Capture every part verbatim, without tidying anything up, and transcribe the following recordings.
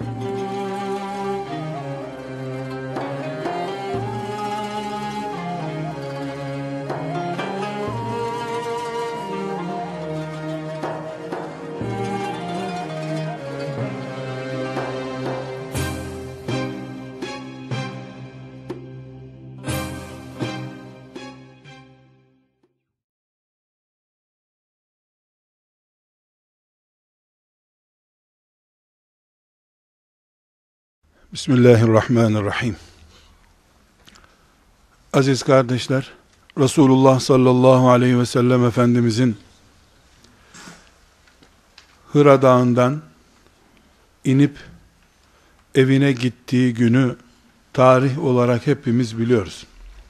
Bismillahirrahmanirrahim. Aziz kardeşler, Resulullah sallallahu aleyhi ve sellem Efendimizin Hıra Dağı'ndan inip evine gittiği günü tarih olarak hepimiz biliyoruz.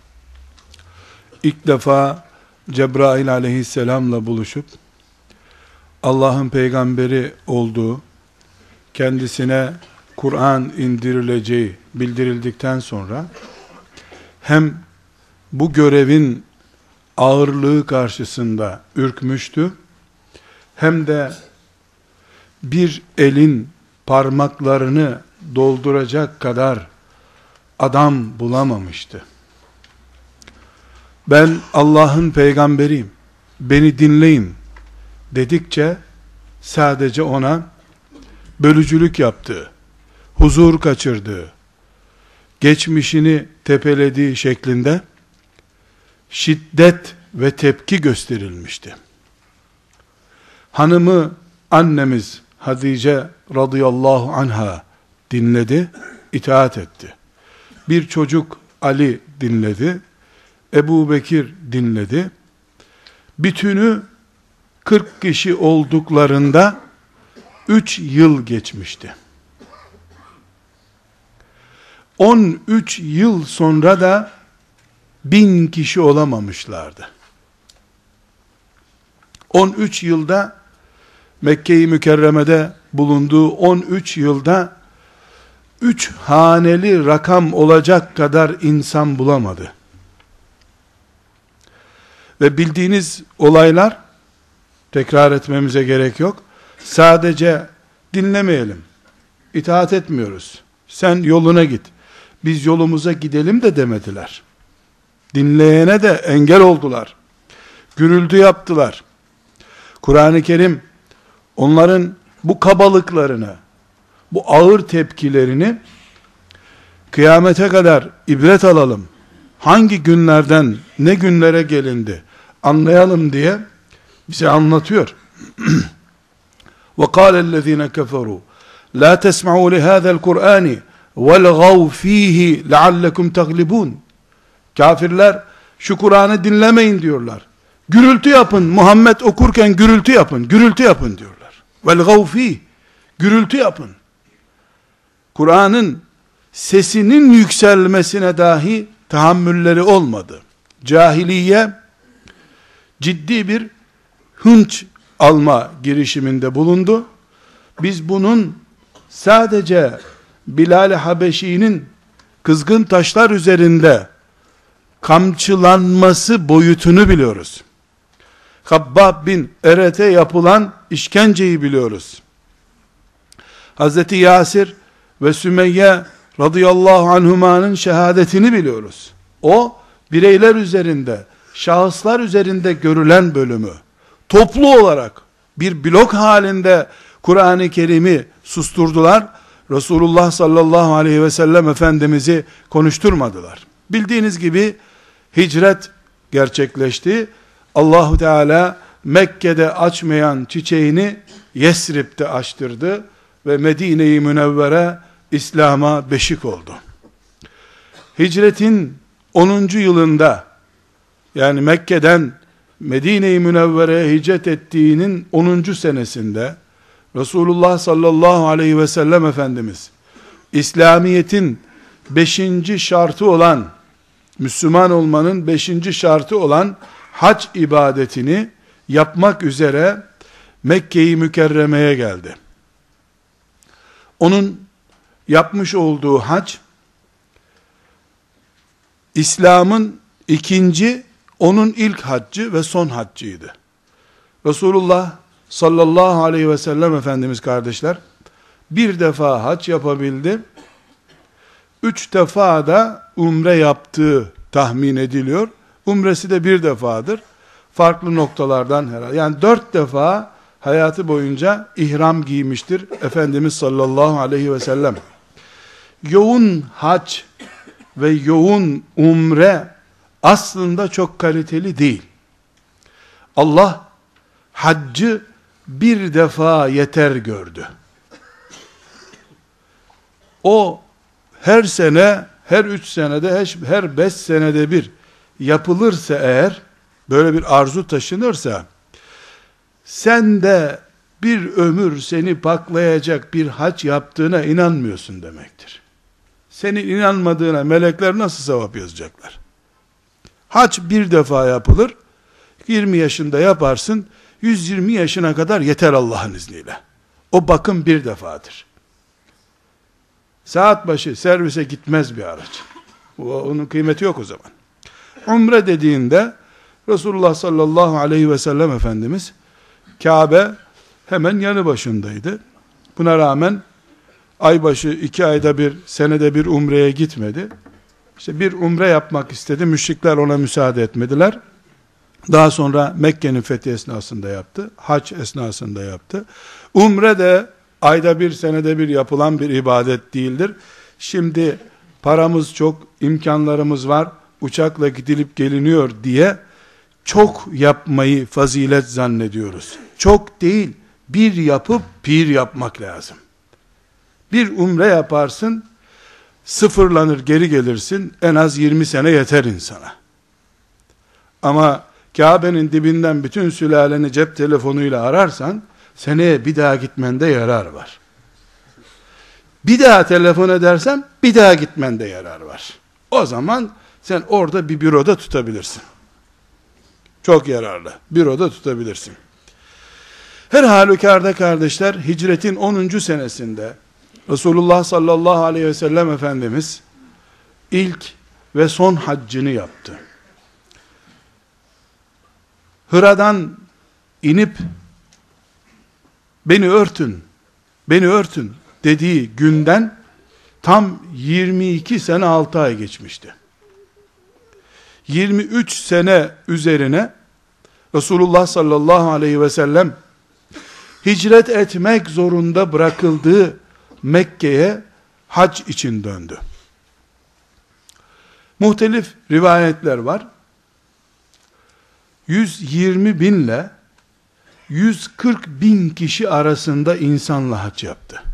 İlk defa Cebrail aleyhisselamla buluşup Allah'ın peygamberi olduğu, kendisine Kur'an indirileceği bildirildikten sonra hem bu görevin ağırlığı karşısında ürkmüştü, hem de bir elin parmaklarını dolduracak kadar adam bulamamıştı. Ben Allah'ın peygamberiyim, beni dinleyin dedikçe sadece ona bölücülük yaptığı, huzur kaçırdığı, geçmişini tepelediği şeklinde şiddet ve tepki gösterilmişti. Hanımı annemiz Hatice radıyallahu anha dinledi, itaat etti. Bir çocuk Ali dinledi, Ebu Bekir dinledi. Bütünü kırk kişi olduklarında üç yıl geçmişti. on üç yıl sonra da bin kişi olamamışlardı. on üç yılda Mekke-i Mükerreme'de bulunduğu on üç yılda üç haneli rakam olacak kadar insan bulamadı. Ve bildiğiniz olaylar, tekrar etmemize gerek yok. Sadece dinlemeyelim, itaat etmiyoruz, sen yoluna git, biz yolumuza gidelim de demediler. Dinleyene de engel oldular. Gürültü yaptılar. Kur'an-ı Kerim onların bu kabalıklarını, bu ağır tepkilerini kıyamete kadar ibret alalım, hangi günlerden ne günlere gelindi anlayalım diye bize anlatıyor. وَقَالَ الَّذ۪ينَ كَفَرُوا لَا تَسْمَعُوا لِهَذَا الْقُرْآنِ وَالْغَوْ ف۪يهِ لَعَلَّكُمْ تَغْلِبُونَ. Kafirler şu Kur'an'ı dinlemeyin diyorlar. Gürültü yapın, Muhammed okurken gürültü yapın, gürültü yapın diyorlar. وَالْغَوْ ف۪يهِ, gürültü yapın. Kur'an'ın sesinin yükselmesine dahi tahammülleri olmadı. Cahiliye ciddi bir hınç alma girişiminde bulundu. Biz bunun sadece Bilal-i Habeşi'nin kızgın taşlar üzerinde kamçılanması boyutunu biliyoruz. Habbab bin Eret'e yapılan işkenceyi biliyoruz. Hazreti Yasir ve Sümeyye radıyallahu anhumanın şehadetini biliyoruz. O bireyler üzerinde, şahıslar üzerinde görülen bölümü toplu olarak bir blok halinde Kur'an-ı Kerim'i susturdular. Resulullah sallallahu aleyhi ve sellem Efendimiz'i konuşturmadılar. Bildiğiniz gibi hicret gerçekleşti. Allahu Teala Mekke'de açmayan çiçeğini Yesrib'de açtırdı ve Medine-i Münevvere İslam'a beşik oldu. Hicretin onuncu yılında, yani Mekke'den Medine-i Münevvere'ye hicret ettiğinin onuncu senesinde Resulullah sallallahu aleyhi ve sellem Efendimiz İslamiyet'in beşinci şartı olan, Müslüman olmanın beşinci şartı olan hac ibadetini yapmak üzere Mekke-i Mükerreme'ye geldi. Onun yapmış olduğu hac, İslam'ın ikinci, onun ilk haccı ve son haccıydı. Resulullah sallallahu aleyhi ve sellem Efendimiz kardeşler, bir defa hac yapabildi. Üç defa da umre yaptığı tahmin ediliyor. Umresi de bir defadır. Farklı noktalardan herhalde. Yani dört defa hayatı boyunca ihram giymiştir Efendimiz sallallahu aleyhi ve sellem. Yoğun hac ve yoğun umre aslında çok kaliteli değil. Allah haccı bir defa yeter gördü. O her sene, her üç senede, her beş senede bir yapılırsa eğer, böyle bir arzu taşınırsa, sen de bir ömür seni paklayacak bir hac yaptığına inanmıyorsun demektir. Senin inanmadığına melekler nasıl sevap yazacaklar? Hac bir defa yapılır, yirmi yaşında yaparsın, yüz yirmi yaşına kadar yeter Allah'ın izniyle. O bakım bir defadır. Saat başı servise gitmez bir araç. Onun kıymeti yok o zaman. Umre dediğinde Resulullah sallallahu aleyhi ve sellem Efendimiz Kabe hemen yanı başındaydı. Buna rağmen aybaşı iki ayda bir, senede bir umreye gitmedi. İşte bir umre yapmak istedi. Müşrikler ona müsaade etmediler. Daha sonra Mekke'nin fethi esnasında yaptı. Hac esnasında yaptı. Umre de ayda bir, senede bir yapılan bir ibadet değildir. Şimdi paramız çok, imkanlarımız var, uçakla gidilip geliniyor diye çok yapmayı fazilet zannediyoruz. Çok değil, bir yapıp bir yapmak lazım. Bir umre yaparsın, sıfırlanır geri gelirsin, en az yirmi sene yeter insana. Ama Kabe'nin dibinden bütün sülaleni cep telefonuyla ararsan, seneye bir daha gitmende yarar var. Bir daha telefon edersen, bir daha gitmende yarar var. O zaman sen orada bir büroda tutabilirsin. Çok yararlı. Büroda tutabilirsin. Her halükarda kardeşler, hicretin onuncu senesinde Resulullah sallallahu aleyhi ve sellem Efendimiz ilk ve son haccını yaptı. Hıra'dan inip beni örtün, beni örtün dediği günden tam yirmi iki sene altı ay geçmişti. yirmi üç sene üzerine Resulullah sallallahu aleyhi ve sellem hicret etmek zorunda bırakıldığı Mekke'ye hac için döndü. Muhtelif rivayetler var. yüz yirmi binle yüz kırk bin kişi arasında insanla hac yaptı.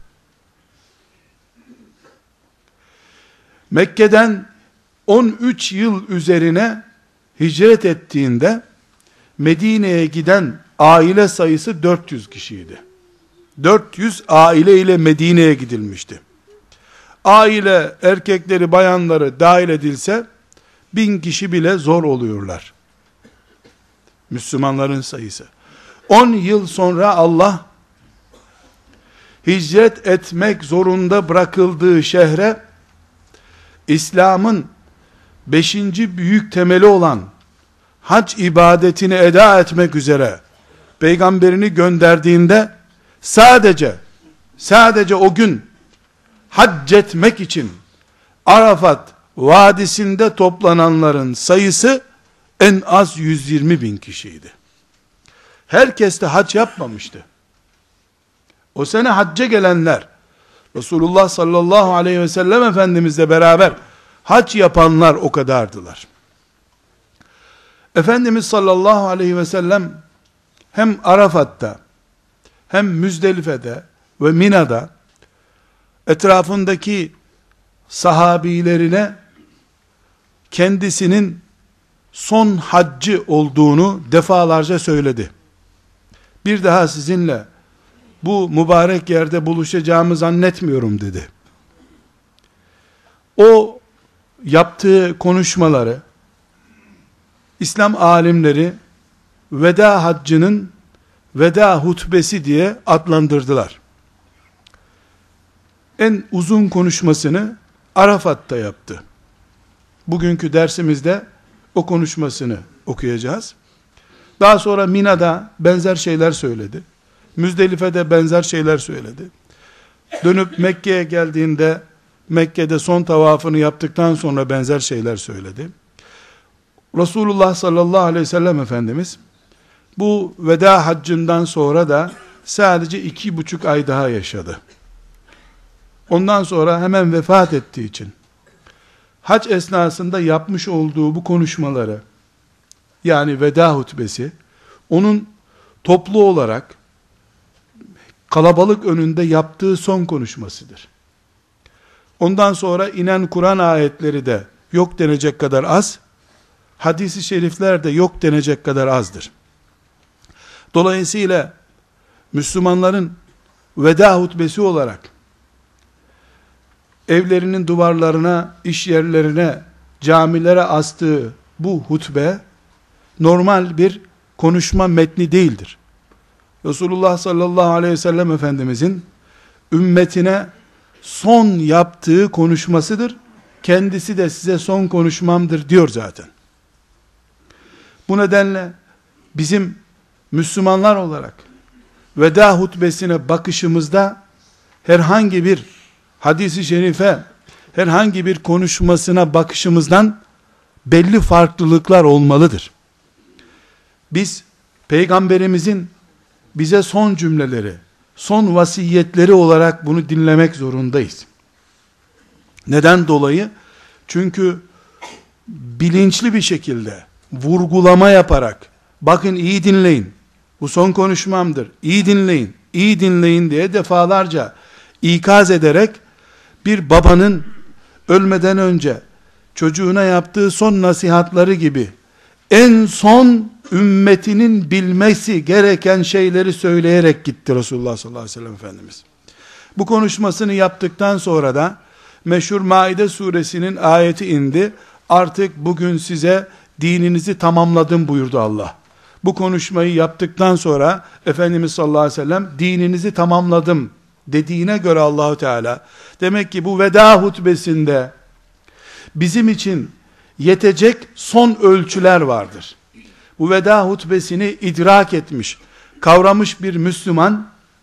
Mekke'den on üç yıl üzerine hicret ettiğinde Medine'ye giden aile sayısı dört yüz kişiydi. dört yüz aile ile Medine'ye gidilmişti. Aile erkekleri, bayanları dahil edilse bin kişi bile zor oluyorlar. Müslümanların sayısı. on yıl sonra Allah hicret etmek zorunda bırakıldığı şehre İslam'ın beşinci büyük temeli olan hac ibadetini eda etmek üzere peygamberini gönderdiğinde sadece sadece o gün hac etmek için Arafat vadisinde toplananların sayısı en az yüz yirmi bin kişiydi. Herkes de hac yapmamıştı. O sene hacca gelenler, Resulullah sallallahu aleyhi ve sellem Efendimizle beraber hac yapanlar o kadardılar. Efendimiz sallallahu aleyhi ve sellem hem Arafat'ta, hem Müzdelife'de ve Mina'da etrafındaki sahabilerine kendisinin son haccı olduğunu defalarca söyledi. Bir daha sizinle bu mübarek yerde buluşacağımı zannetmiyorum dedi. O yaptığı konuşmaları İslam alimleri veda haccının veda hutbesi diye adlandırdılar. En uzun konuşmasını Arafat'ta yaptı. Bugünkü dersimizde o konuşmasını okuyacağız. Daha sonra Mina'da benzer şeyler söyledi. Müzdelife'de benzer şeyler söyledi. Dönüp Mekke'ye geldiğinde, Mekke'de son tavafını yaptıktan sonra benzer şeyler söyledi. Resulullah sallallahu aleyhi ve sellem Efendimiz, bu veda haccından sonra da sadece iki buçuk ay daha yaşadı. Ondan sonra hemen vefat ettiği için, hac esnasında yapmış olduğu bu konuşmaları, yani veda hutbesi, onun toplu olarak, kalabalık önünde yaptığı son konuşmasıdır. Ondan sonra inen Kur'an ayetleri de yok denecek kadar az, hadis-i şerifler de yok denecek kadar azdır. Dolayısıyla Müslümanların veda hutbesi olarak evlerinin duvarlarına, iş yerlerine, camilere astığı bu hutbe normal bir konuşma metni değildir. Resulullah sallallahu aleyhi ve sellem Efendimizin ümmetine son yaptığı konuşmasıdır. Kendisi de size son konuşmamdır diyor zaten. Bu nedenle bizim Müslümanlar olarak veda hutbesine bakışımızda herhangi bir hadisi şerife, herhangi bir konuşmasına bakışımızdan belli farklılıklar olmalıdır. Biz Peygamberimizin bize son cümleleri, son vasiyetleri olarak bunu dinlemek zorundayız. Neden dolayı? Çünkü bilinçli bir şekilde vurgulama yaparak, bakın iyi dinleyin, bu son konuşmamdır, iyi dinleyin, iyi dinleyin diye defalarca ikaz ederek, bir babanın ölmeden önce çocuğuna yaptığı son nasihatları gibi en son ümmetinin bilmesi gereken şeyleri söyleyerek gitti Resulullah sallallahu aleyhi ve sellem Efendimiz. Bu konuşmasını yaptıktan sonra da meşhur Maide suresinin ayeti indi. Artık bugün size dininizi tamamladım buyurdu Allah. Bu konuşmayı yaptıktan sonra Efendimiz sallallahu aleyhi ve sellem dininizi tamamladım dediğine göre Allahu Teala, demek ki bu veda hutbesinde bizim için yetecek son ölçüler vardır. Bu veda hutbesini idrak etmiş, kavramış bir Müslüman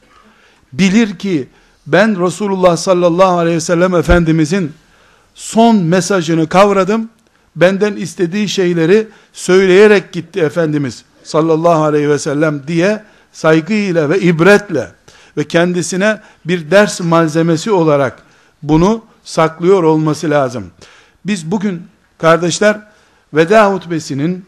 bilir ki ben Resulullah sallallahu aleyhi ve sellem Efendimizin son mesajını kavradım. Benden istediği şeyleri söyleyerek gitti Efendimiz sallallahu aleyhi ve sellem diye saygıyla ve ibretle ve kendisine bir ders malzemesi olarak bunu saklıyor olması lazım. Biz bugün kardeşler veda hutbesinin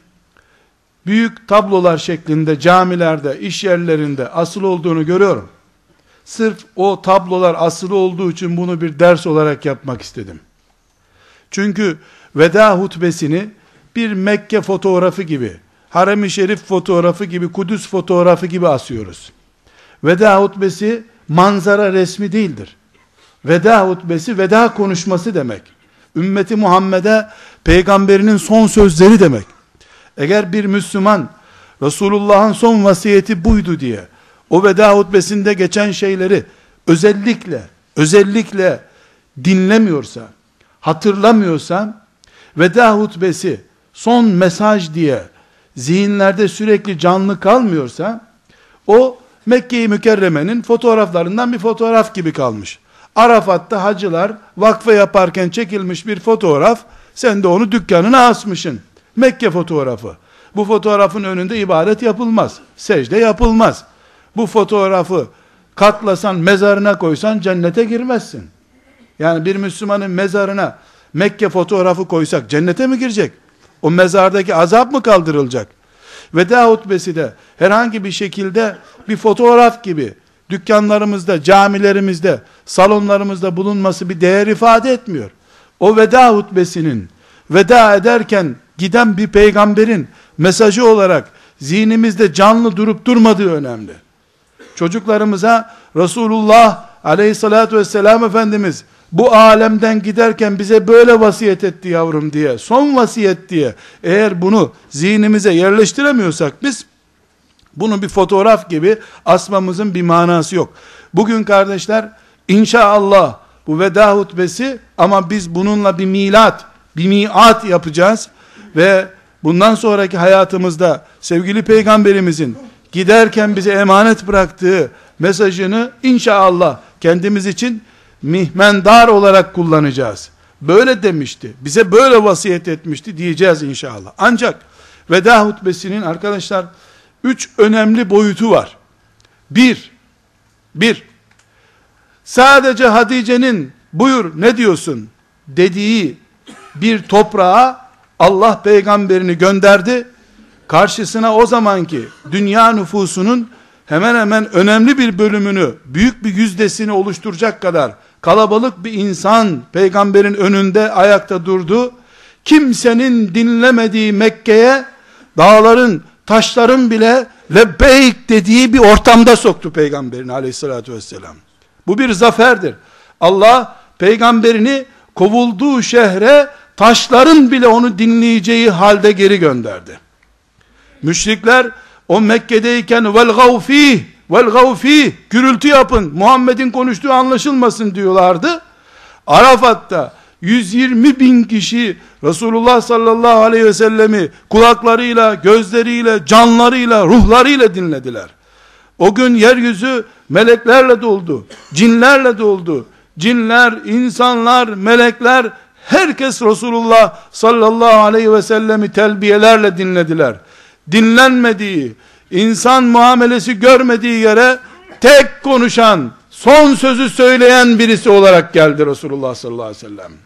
büyük tablolar şeklinde camilerde, iş yerlerinde asıl olduğunu görüyorum. Sırf o tablolar asılı olduğu için bunu bir ders olarak yapmak istedim. Çünkü veda hutbesini bir Mekke fotoğrafı gibi, Harem-i Şerif fotoğrafı gibi, Kudüs fotoğrafı gibi asıyoruz. Veda hutbesi manzara resmi değildir. Veda hutbesi veda konuşması demek. Ümmeti Muhammed'e peygamberinin son sözleri demek. Eğer bir Müslüman Resulullah'ın son vasiyeti buydu diye o veda hutbesinde geçen şeyleri özellikle özellikle dinlemiyorsa, hatırlamıyorsa, veda hutbesi son mesaj diye zihinlerde sürekli canlı kalmıyorsa, o Mekke-i Mükerreme'nin fotoğraflarından bir fotoğraf gibi kalmış. Arafat'ta hacılar vakfe yaparken çekilmiş bir fotoğraf, sen de onu dükkanına asmışsın. Mekke fotoğrafı. Bu fotoğrafın önünde ibadet yapılmaz, secde yapılmaz. Bu fotoğrafı katlasan, mezarına koysan cennete girmezsin. Yani bir Müslümanın mezarına Mekke fotoğrafı koysak cennete mi girecek? O mezardaki azap mı kaldırılacak? Veda hutbesi de herhangi bir şekilde bir fotoğraf gibi dükkanlarımızda, camilerimizde, salonlarımızda bulunması bir değer ifade etmiyor. O veda hutbesinin veda ederken giden bir peygamberin mesajı olarak zihnimizde canlı durup durmadığı önemli. Çocuklarımıza Resulullah aleyhissalatü vesselam Efendimiz bu alemden giderken bize böyle vasiyet etti yavrum diye, son vasiyet diye, eğer bunu zihnimize yerleştiremiyorsak biz, bunu bir fotoğraf gibi asmamızın bir manası yok. Bugün kardeşler, inşallah bu veda hutbesi, ama biz bununla bir milat, bir miat yapacağız ve bundan sonraki hayatımızda sevgili peygamberimizin giderken bize emanet bıraktığı mesajını inşallah kendimiz için mihmendar olarak kullanacağız. Böyle demişti, bize böyle vasiyet etmişti diyeceğiz inşallah. Ancak veda hutbesinin arkadaşlar üç önemli boyutu var. Bir, bir, sadece Hatice'nin buyur ne diyorsun dediği bir toprağa Allah peygamberini gönderdi. Karşısına o zamanki dünya nüfusunun hemen hemen önemli bir bölümünü, büyük bir yüzdesini oluşturacak kadar kalabalık bir insan peygamberin önünde ayakta durdu. Kimsenin dinlemediği Mekke'ye dağların, taşların bile lebbeyk dediği bir ortamda soktu peygamberini aleyhissalatü vesselam. Bu bir zaferdir. Allah peygamberini kovulduğu şehre taşların bile onu dinleyeceği halde geri gönderdi. Müşrikler o Mekke'deyken vel gavfih vel gavfih gürültü yapın, Muhammed'in konuştuğu anlaşılmasın diyorlardı. Arafat'ta yüz yirmi bin kişi Resulullah sallallahu aleyhi ve sellemi kulaklarıyla, gözleriyle, canlarıyla, ruhlarıyla dinlediler. O gün yeryüzü meleklerle doldu, cinlerle doldu. Cinler, insanlar, melekler, herkes Resulullah sallallahu aleyhi ve sellemi telbiyelerle dinlediler. Dinlenmediği, insan muamelesi görmediği yere tek konuşan, son sözü söyleyen birisi olarak geldi Resulullah sallallahu aleyhi ve sellem.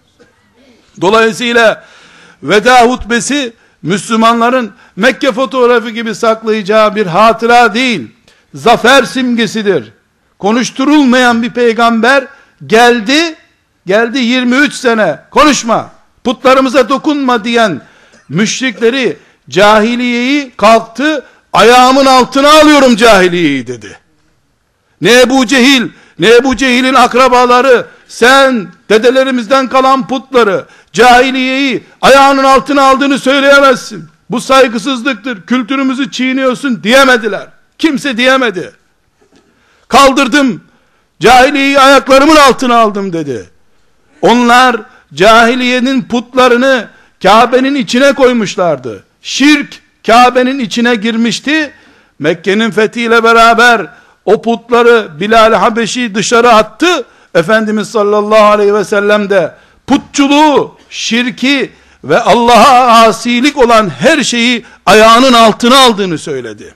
Dolayısıyla veda hutbesi Müslümanların Mekke fotoğrafı gibi saklayacağı bir hatıra değil, zafer simgesidir. Konuşturulmayan bir peygamber geldi, geldi yirmi üç sene konuşma, putlarımıza dokunma diyen müşrikleri, cahiliyeyi kalktı, ayağımın altına alıyorum cahiliyeyi dedi. Ne Ebu Cehil, ne Ebu Cehil'in akrabaları, sen dedelerimizden kalan putları, cahiliyeyi ayağının altına aldığını söyleyemezsin. Bu saygısızlıktır, kültürümüzü çiğniyorsun diyemediler. Kimse diyemedi. Kaldırdım, cahiliyeyi ayaklarımın altına aldım dedi. Onlar cahiliyenin putlarını Kabe'nin içine koymuşlardı. Şirk Kabe'nin içine girmişti. Mekke'nin fethiyle beraber o putları Bilal Habeşi dışarı attı. Efendimiz sallallahu aleyhi ve sellem de putçuluğu, şirki ve Allah'a asilik olan her şeyi ayağının altına aldığını söyledi.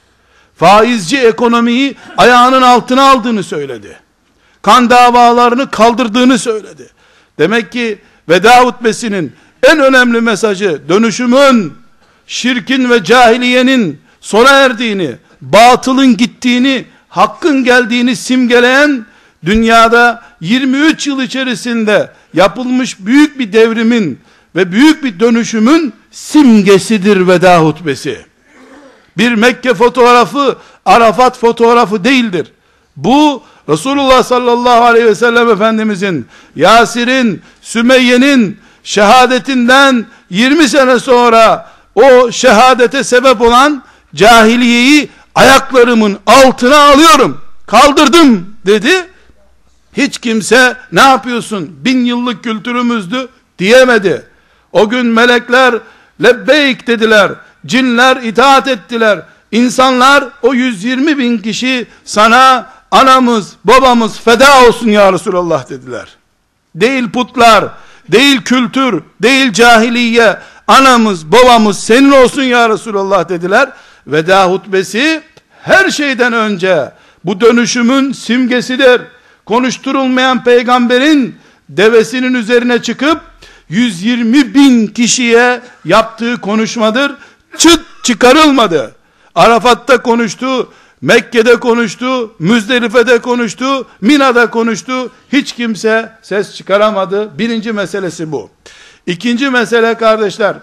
Faizci ekonomiyi ayağının altına aldığını söyledi. Kan davalarını kaldırdığını söyledi. Demek ki veda hutbesinin en önemli mesajı dönüşümün, şirkin ve cahiliyenin sona erdiğini, batılın gittiğini, hakkın geldiğini simgeleyen, dünyada yirmi üç yıl içerisinde yapılmış büyük bir devrimin ve büyük bir dönüşümün simgesidir veda hutbesi. Bir Mekke fotoğrafı, Arafat fotoğrafı değildir. Bu Resulullah sallallahu aleyhi ve sellem Efendimizin, Yasir'in, Sümeyye'nin şehadetinden yirmi sene sonra o şehadete sebep olan cahiliyeyi ayaklarımın altına alıyorum, kaldırdım dedi. Hiç kimse ne yapıyorsun, bin yıllık kültürümüzdü diyemedi. O gün melekler lebbeyk dediler, cinler itaat ettiler, insanlar o yüz yirmi bin kişi sana anamız babamız feda olsun ya Resulallah dediler. Değil putlar, değil kültür, değil cahiliye, anamız babamız senin olsun ya Resulallah dediler. Veda hutbesi her şeyden önce bu dönüşümün simgesidir. Konuşturulmayan peygamberin devesinin üzerine çıkıp yüz yirmi bin kişiye yaptığı konuşmadır. Çıt çıkarılmadı. Arafat'ta konuştu, Mekke'de konuştu, Müzdelife'de konuştu, Mina'da konuştu. Hiç kimse ses çıkaramadı. Birinci meselesi bu. İkinci mesele kardeşler,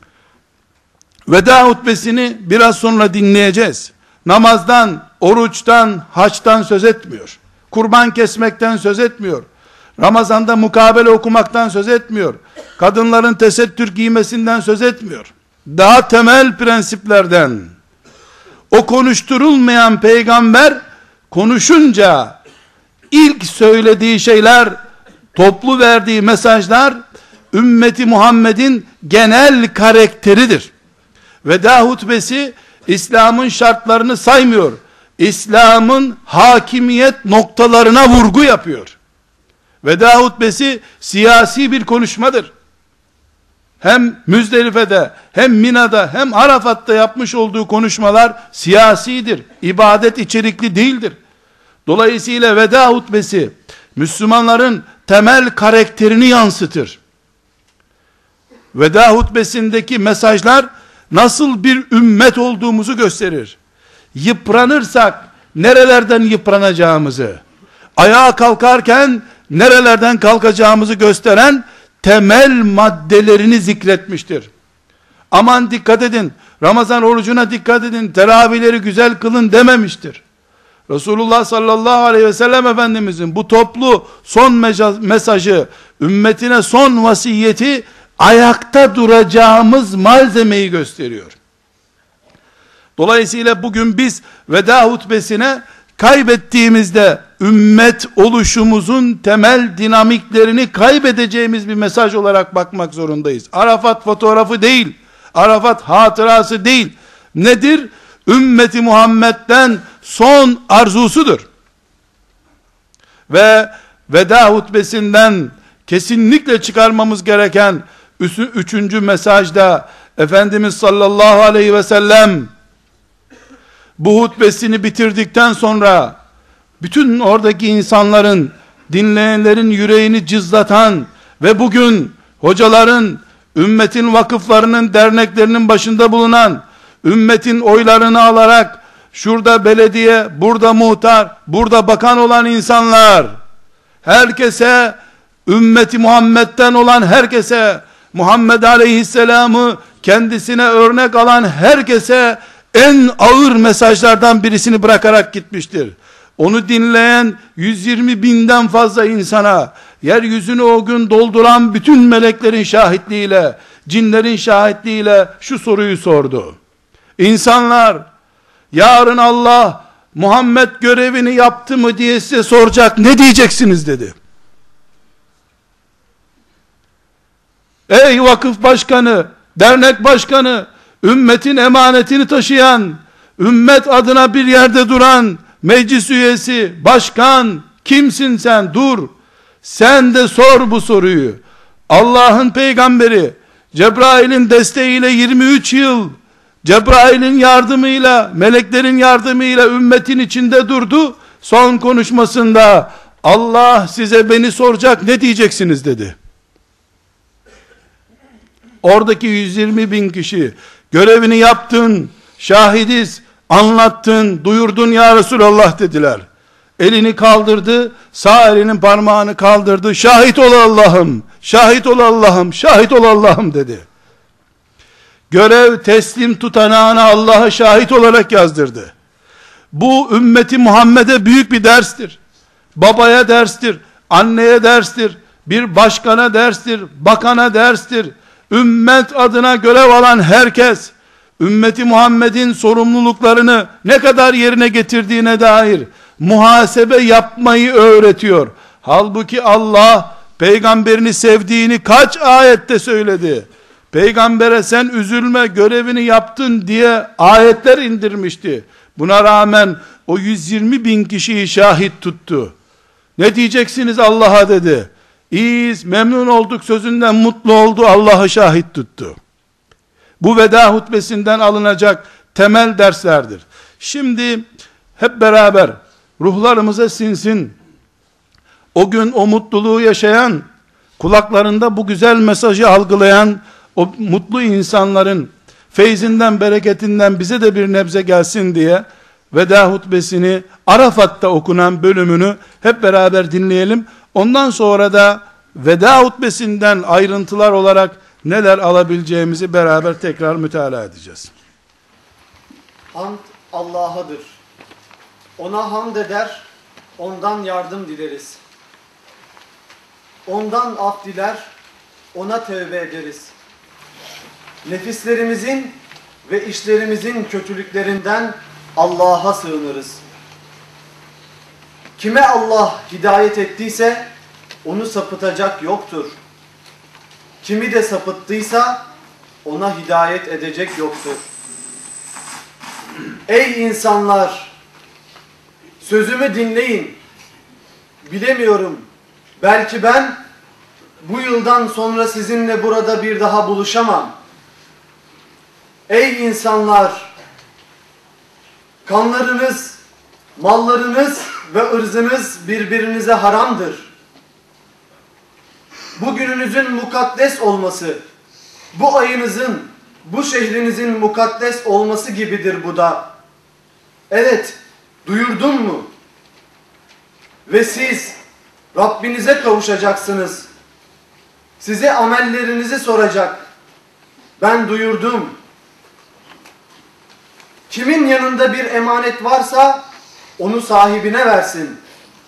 veda hutbesini biraz sonra dinleyeceğiz. Namazdan, oruçtan, haçtan söz etmiyor. Kurban kesmekten söz etmiyor. Ramazanda mukabele okumaktan söz etmiyor. Kadınların tesettür giymesinden söz etmiyor. Daha temel prensiplerden. O konuşturulmayan peygamber konuşunca ilk söylediği şeyler, toplu verdiği mesajlar ümmeti Muhammed'in genel karakteridir. Veda hutbesi İslam'ın şartlarını saymıyor. İslam'ın hakimiyet noktalarına vurgu yapıyor. Veda hutbesi siyasi bir konuşmadır. Hem Müzdelife'de, hem Mina'da, hem Arafat'ta yapmış olduğu konuşmalar siyasidir. İbadet içerikli değildir. Dolayısıyla veda hutbesi Müslümanların temel karakterini yansıtır. Veda hutbesindeki mesajlar nasıl bir ümmet olduğumuzu gösterir. Yıpranırsak nerelerden yıpranacağımızı, ayağa kalkarken nerelerden kalkacağımızı gösteren temel maddelerini zikretmiştir. Aman dikkat edin, Ramazan orucuna dikkat edin, teravihleri güzel kılın dememiştir. Resulullah sallallahu aleyhi ve sellem Efendimizin bu toplu son mesajı, ümmetine son vasiyeti, ayakta duracağımız malzemeyi gösteriyor. Dolayısıyla bugün biz veda hutbesine kaybettiğimizde ümmet oluşumuzun temel dinamiklerini kaybedeceğimiz bir mesaj olarak bakmak zorundayız. Arafat fotoğrafı değil, Arafat hatırası değil. Nedir? Ümmeti Muhammed'den son arzusudur. Ve veda hutbesinden kesinlikle çıkarmamız gereken üçüncü mesajda Efendimiz sallallahu aleyhi ve sellem bu hutbesini bitirdikten sonra bütün oradaki insanların, dinleyenlerin yüreğini cızlatan ve bugün hocaların, ümmetin vakıflarının, derneklerinin başında bulunan, ümmetin oylarını alarak şurada belediye, burada muhtar, burada bakan olan insanlar, herkese, ümmeti Muhammed'den olan herkese, Muhammed Aleyhisselam'ı kendisine örnek alan herkese en ağır mesajlardan birisini bırakarak gitmiştir. Onu dinleyen yüz yirmi binden fazla insana, yeryüzünü o gün dolduran bütün meleklerin şahitliğiyle, cinlerin şahitliğiyle şu soruyu sordu. İnsanlar, yarın Allah Muhammed görevini yaptı mı diye size soracak, ne diyeceksiniz dedi. Ey vakıf başkanı, dernek başkanı, ümmetin emanetini taşıyan, ümmet adına bir yerde duran, meclis üyesi, başkan, kimsin sen? Dur. Sen de sor bu soruyu. Allah'ın peygamberi, Cebrail'in desteğiyle yirmi üç yıl, Cebrail'in yardımıyla, meleklerin yardımıyla ümmetin içinde durdu. Son konuşmasında, Allah size beni soracak, ne diyeceksiniz dedi. Oradaki yüz yirmi bin kişi, görevini yaptın, şahidiz, anlattın, duyurdun ya Resulallah dediler. Elini kaldırdı, sağ elinin parmağını kaldırdı, şahit ol Allah'ım, şahit ol Allah'ım, şahit ol Allah'ım dedi. Görev teslim tutanağına Allah'a şahit olarak yazdırdı. Bu ümmeti Muhammed'e büyük bir derstir. Babaya derstir, anneye derstir, bir başkana derstir, bakana derstir. Ümmet adına görev alan herkes, ümmeti Muhammed'in sorumluluklarını ne kadar yerine getirdiğine dair muhasebe yapmayı öğretiyor. Halbuki Allah peygamberini sevdiğini kaç ayette söyledi. Peygambere sen üzülme, görevini yaptın diye ayetler indirmişti. Buna rağmen o yüz yirmi bin kişiyi şahit tuttu. Ne diyeceksiniz Allah'a dedi. İyiyiz, memnun olduk sözünden mutlu oldu, Allah'ı şahit tuttu. Bu veda hutbesinden alınacak temel derslerdir. Şimdi hep beraber ruhlarımıza sinsin. O gün o mutluluğu yaşayan, kulaklarında bu güzel mesajı algılayan o mutlu insanların feyzinden, bereketinden bize de bir nebze gelsin diye veda hutbesini, Arafat'ta okunan bölümünü hep beraber dinleyelim. Ondan sonra da veda hutbesinden ayrıntılar olarak neler alabileceğimizi beraber tekrar mütalaa edeceğiz. Hamd Allah'adır. Ona hamd eder, ondan yardım dileriz. Ondan af diler, ona tövbe ederiz. Nefislerimizin ve işlerimizin kötülüklerinden Allah'a sığınırız. Kime Allah hidayet ettiyse onu sapıtacak yoktur. Kimi de sapıttıysa ona hidayet edecek yoktur. Ey insanlar! sözümü dinleyin. Bilemiyorum, belki ben bu yıldan sonra sizinle burada bir daha buluşamam. Ey insanlar! Kanlarınız, mallarınız ve ırzınız birbirinize haramdır. Bugününüzün mukaddes olması, bu ayınızın, bu şehrinizin mukaddes olması gibidir bu da. Evet, duyurdun mu? Ve siz Rabbinize kavuşacaksınız. Size amellerinizi soracak. Ben duyurdum. Kimin yanında bir emanet varsa onu sahibine versin.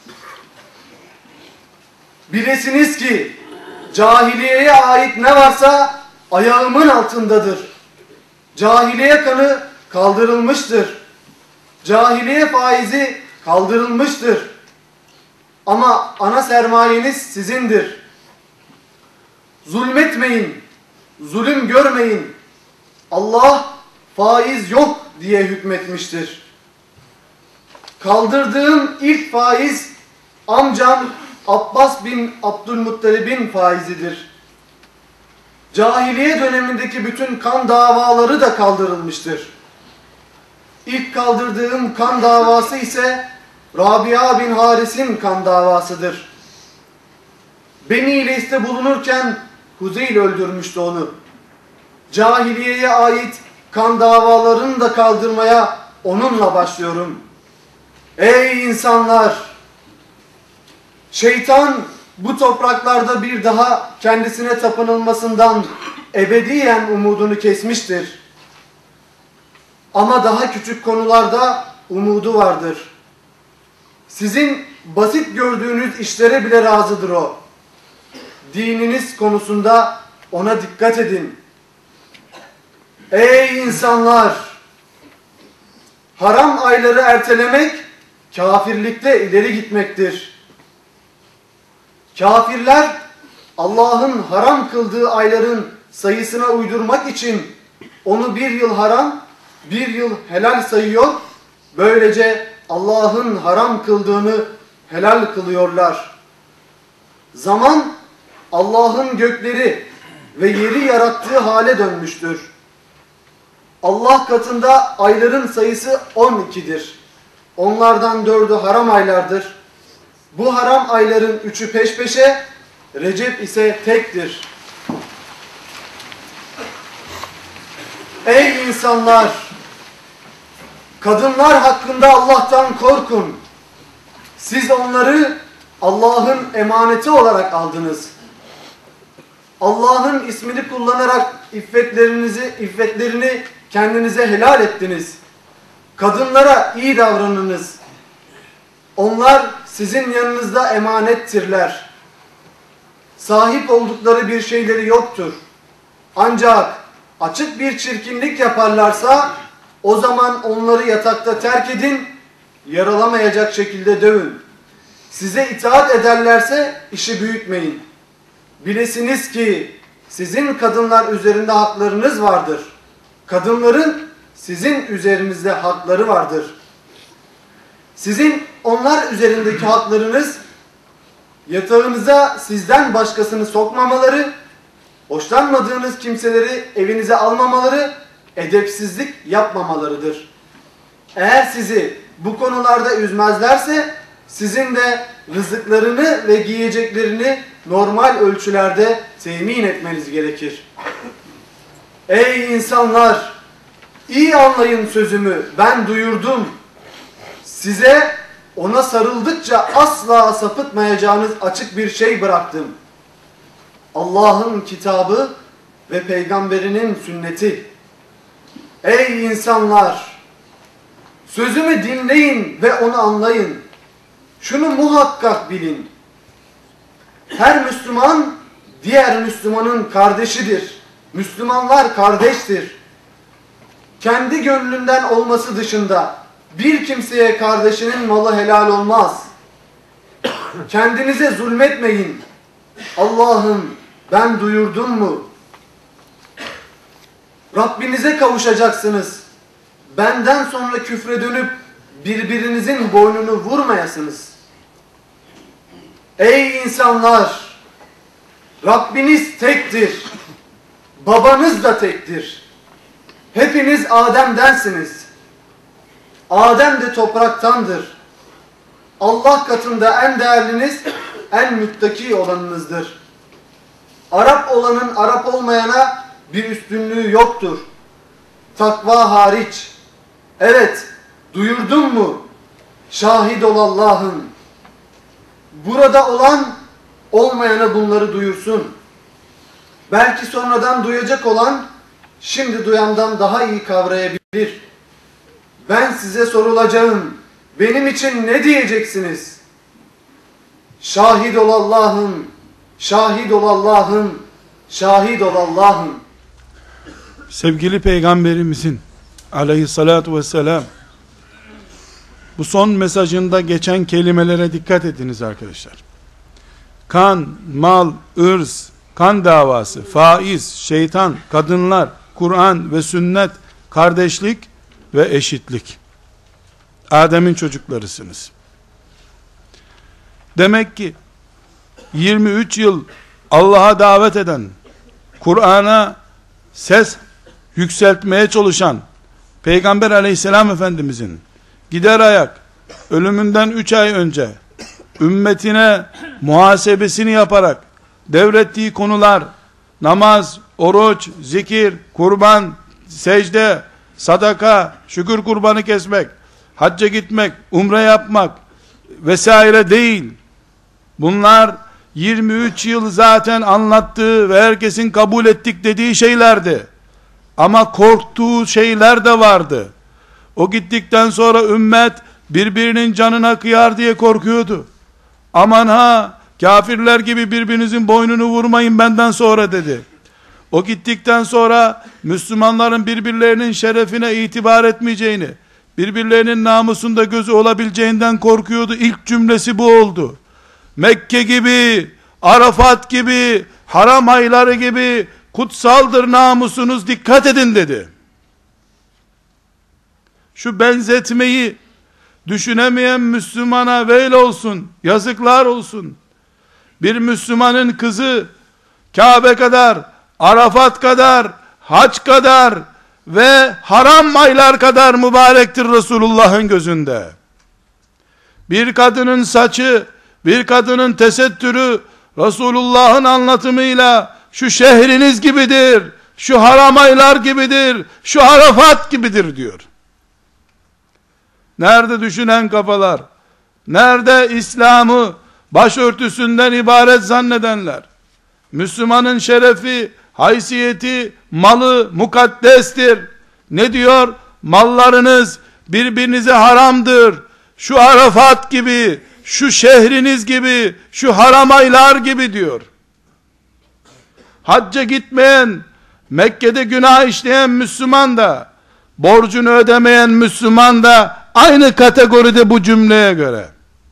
Bilesiniz ki cahiliyeye ait ne varsa ayağımın altındadır. Cahiliye kanı kaldırılmıştır. Cahiliye faizi kaldırılmıştır. Ama ana sermayeniz sizindir. Zulmetmeyin, zulüm görmeyin. Allah faiz yok diye hükmetmiştir. Kaldırdığım ilk faiz amcam Abbas bin Abdülmuttalib'in faizidir. Cahiliye dönemindeki bütün kan davaları da kaldırılmıştır. İlk kaldırdığım kan davası ise Rabia bin Haris'in kan davasıdır. Beni Leys'te bulunurken Huzeyl öldürmüştü onu. Cahiliyeye ait kan davalarını da kaldırmaya onunla başlıyorum. Ey insanlar! Şeytan bu topraklarda bir daha kendisine tapınılmasından ebediyen umudunu kesmiştir. Ama daha küçük konularda umudu vardır. Sizin basit gördüğünüz işlere bile razıdır o. Dininiz konusunda ona dikkat edin. Ey insanlar! Haram ayları ertelemek kafirlikte ileri gitmektir. Kafirler Allah'ın haram kıldığı ayların sayısına uydurmak için onu bir yıl haram, bir yıl helal sayıyor. Böylece Allah'ın haram kıldığını helal kılıyorlar. Zaman Allah'ın gökleri ve yeri yarattığı hale dönmüştür. Allah katında ayların sayısı on ikidir. Onlardan dördü haram aylardır. Bu haram ayların üçü peş peşe, Recep ise tektir. Ey insanlar! Kadınlar hakkında Allah'tan korkun. Siz onları Allah'ın emaneti olarak aldınız. Allah'ın ismini kullanarak iffetlerinizi, iffetlerini kendinize helal ettiniz. Kadınlara iyi davranınız. Onlar sizin yanınızda emanettirler. Sahip oldukları bir şeyleri yoktur. Ancak açık bir çirkinlik yaparlarsa o zaman onları yatakta terk edin, yaralamayacak şekilde dövün. Size itaat ederlerse işi büyütmeyin. Bilesiniz ki sizin kadınlar üzerinde haklarınız vardır. Kadınların sizin üzerinizde hakları vardır. Sizin onlar üzerindeki haklarınız, yatağınıza sizden başkasını sokmamaları, hoşlanmadığınız kimseleri evinize almamaları, edepsizlik yapmamalarıdır. Eğer sizi bu konularda üzmezlerse, sizin de rızıklarını ve giyeceklerini normal ölçülerde temin etmeniz gerekir. Ey insanlar! İyi anlayın sözümü, ben duyurdum. Size ona sarıldıkça asla sapıtmayacağınız açık bir şey bıraktım. Allah'ın kitabı ve peygamberinin sünneti. Ey insanlar! Sözümü dinleyin ve onu anlayın. Şunu muhakkak bilin. Her Müslüman diğer Müslümanın kardeşidir. Müslümanlar kardeştir. Kendi gönlünden olması dışında bir kimseye kardeşinin malı helal olmaz. Kendinize zulmetmeyin. Allah'ım ben duyurdum mu? Rabbinize kavuşacaksınız. Benden sonra küfre dönüp birbirinizin boynunu vurmayasınız. Ey insanlar! Rabbiniz tektir. Babanız da tektir. Hepiniz Adem'densiniz. Adem de topraktandır. Allah katında en değerliniz, en müttaki olanınızdır. Arap olanın Arap olmayana bir üstünlüğü yoktur. Takva hariç. Evet, duyurdun mu? Şahit ol Allah'ım. Burada olan olmayana bunları duyursun. Belki sonradan duyacak olan şimdi duyandan daha iyi kavrayabilir. Ben size sorulacağım. Benim için ne diyeceksiniz? Şahit ol Allah'ım. Şahit ol Allah'ım. Şahit ol Allah'ım. Sevgili Peygamberimizin aleyhissalatu vesselam bu son mesajında geçen kelimelere dikkat ediniz arkadaşlar. Kan, mal, ırz, kan davası, faiz, şeytan, kadınlar, Kur'an ve sünnet, kardeşlik ve eşitlik. Adem'in çocuklarısınız. Demek ki yirmi üç yıl Allah'a davet eden, Kur'an'a ses yükseltmeye çalışan Peygamber aleyhisselam efendimizin gider ayak ölümünden üç ay önce ümmetine muhasebesini yaparak devrettiği konular namaz, oruç, zikir, kurban, secde, sadaka, şükür kurbanı kesmek, hacca gitmek, umre yapmak vesaire değil. Bunlar yirmi üç yıl zaten anlattığı ve herkesin kabul ettik dediği şeylerdi. Ama korktuğu şeyler de vardı. O gittikten sonra ümmet birbirinin canına kıyar diye korkuyordu. Aman ha, kafirler gibi birbirinizin boynunu vurmayın benden sonra dedi. O gittikten sonra Müslümanların birbirlerinin şerefine itibar etmeyeceğini, birbirlerinin namusunda gözü olabileceğinden korkuyordu. İlk cümlesi bu oldu. Mekke gibi, Arafat gibi, haram ayları gibi kutsaldır namusunuz, dikkat edin dedi. Şu benzetmeyi düşünemeyen Müslümana veil olsun, yazıklar olsun. Bir Müslümanın kızı Kabe kadar, Arafat kadar, hac kadar ve haram aylar kadar mübarektir Resulullah'ın gözünde. Bir kadının saçı, bir kadının tesettürü Resulullah'ın anlatımıyla şu şehriniz gibidir, şu haram aylar gibidir, şu Arafat gibidir diyor. Nerede düşünen kafalar? Nerede İslam'ı başörtüsünden ibaret zannedenler? Müslümanın şerefi, haysiyeti, malı mukaddestir. Ne diyor? Mallarınız birbirinize haramdır. Şu Arafat gibi, şu şehriniz gibi, şu haram aylar gibi diyor. Hacca gitmeyen, Mekke'de günah işleyen Müslüman da, borcunu ödemeyen Müslüman da aynı kategoride bu cümleye göre.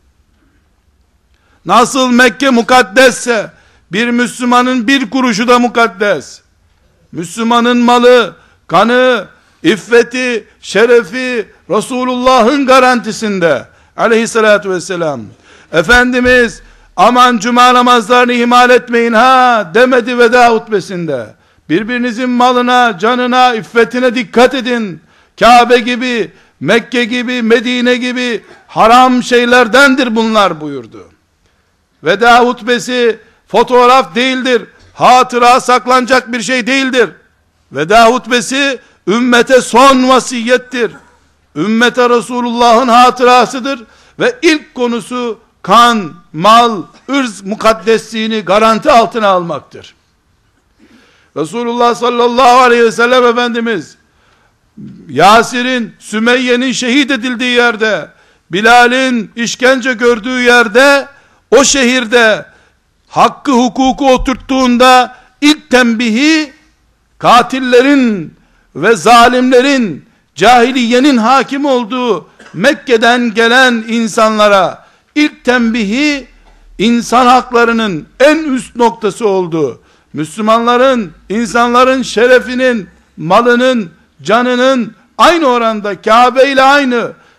Nasıl Mekke mukaddesse, bir Müslümanın bir kuruşu da mukaddes. Müslümanın malı, kanı, iffeti, şerefi Resulullah'ın garantisinde aleyhissalatü vesselam. Efendimiz aman cuma namazlarını ihmal etmeyin ha demedi veda hutbesinde. Birbirinizin malına, canına, iffetine dikkat edin. Kabe gibi, Mekke gibi, Medine gibi haram şeylerdendir bunlar buyurdu. Veda hutbesi fotoğraf değildir. Hatıra saklanacak bir şey değildir. Veda hutbesi ümmete son vasiyettir. Ümmete Resulullah'ın hatırasıdır ve ilk konusu kan, mal, ırz mukaddesliğini garanti altına almaktır. Resulullah sallallahu aleyhi ve sellem Efendimiz Yasir'in, Sümeyye'nin şehit edildiği yerde, Bilal'in işkence gördüğü yerde, o şehirde hakkı hukuku oturttuğunda ilk tembihi katillerin ve zalimlerin, cahiliyenin hakim olduğu Mekke'den gelen insanlara ilk tembihi insan haklarının en üst noktası olduğu, Müslümanların, insanların şerefinin, malının, canının aynı oranda Kabe ile aynı